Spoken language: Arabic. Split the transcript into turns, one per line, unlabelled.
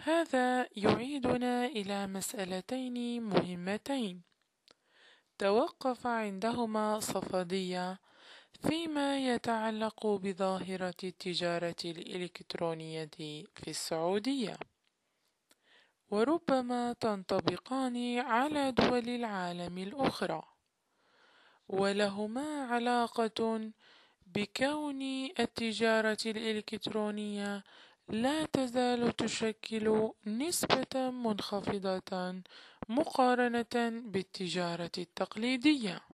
هذا يعيدنا إلى مسألتين مهمتين توقف عندهما صفدية فيما يتعلق بظاهرة التجارة الإلكترونية في السعودية، وربما تنطبقان على دول العالم الأخرى، ولهما علاقة بكون التجارة الإلكترونية لا تزال تشكل نسبة منخفضة مقارنة بالتجارة التقليدية.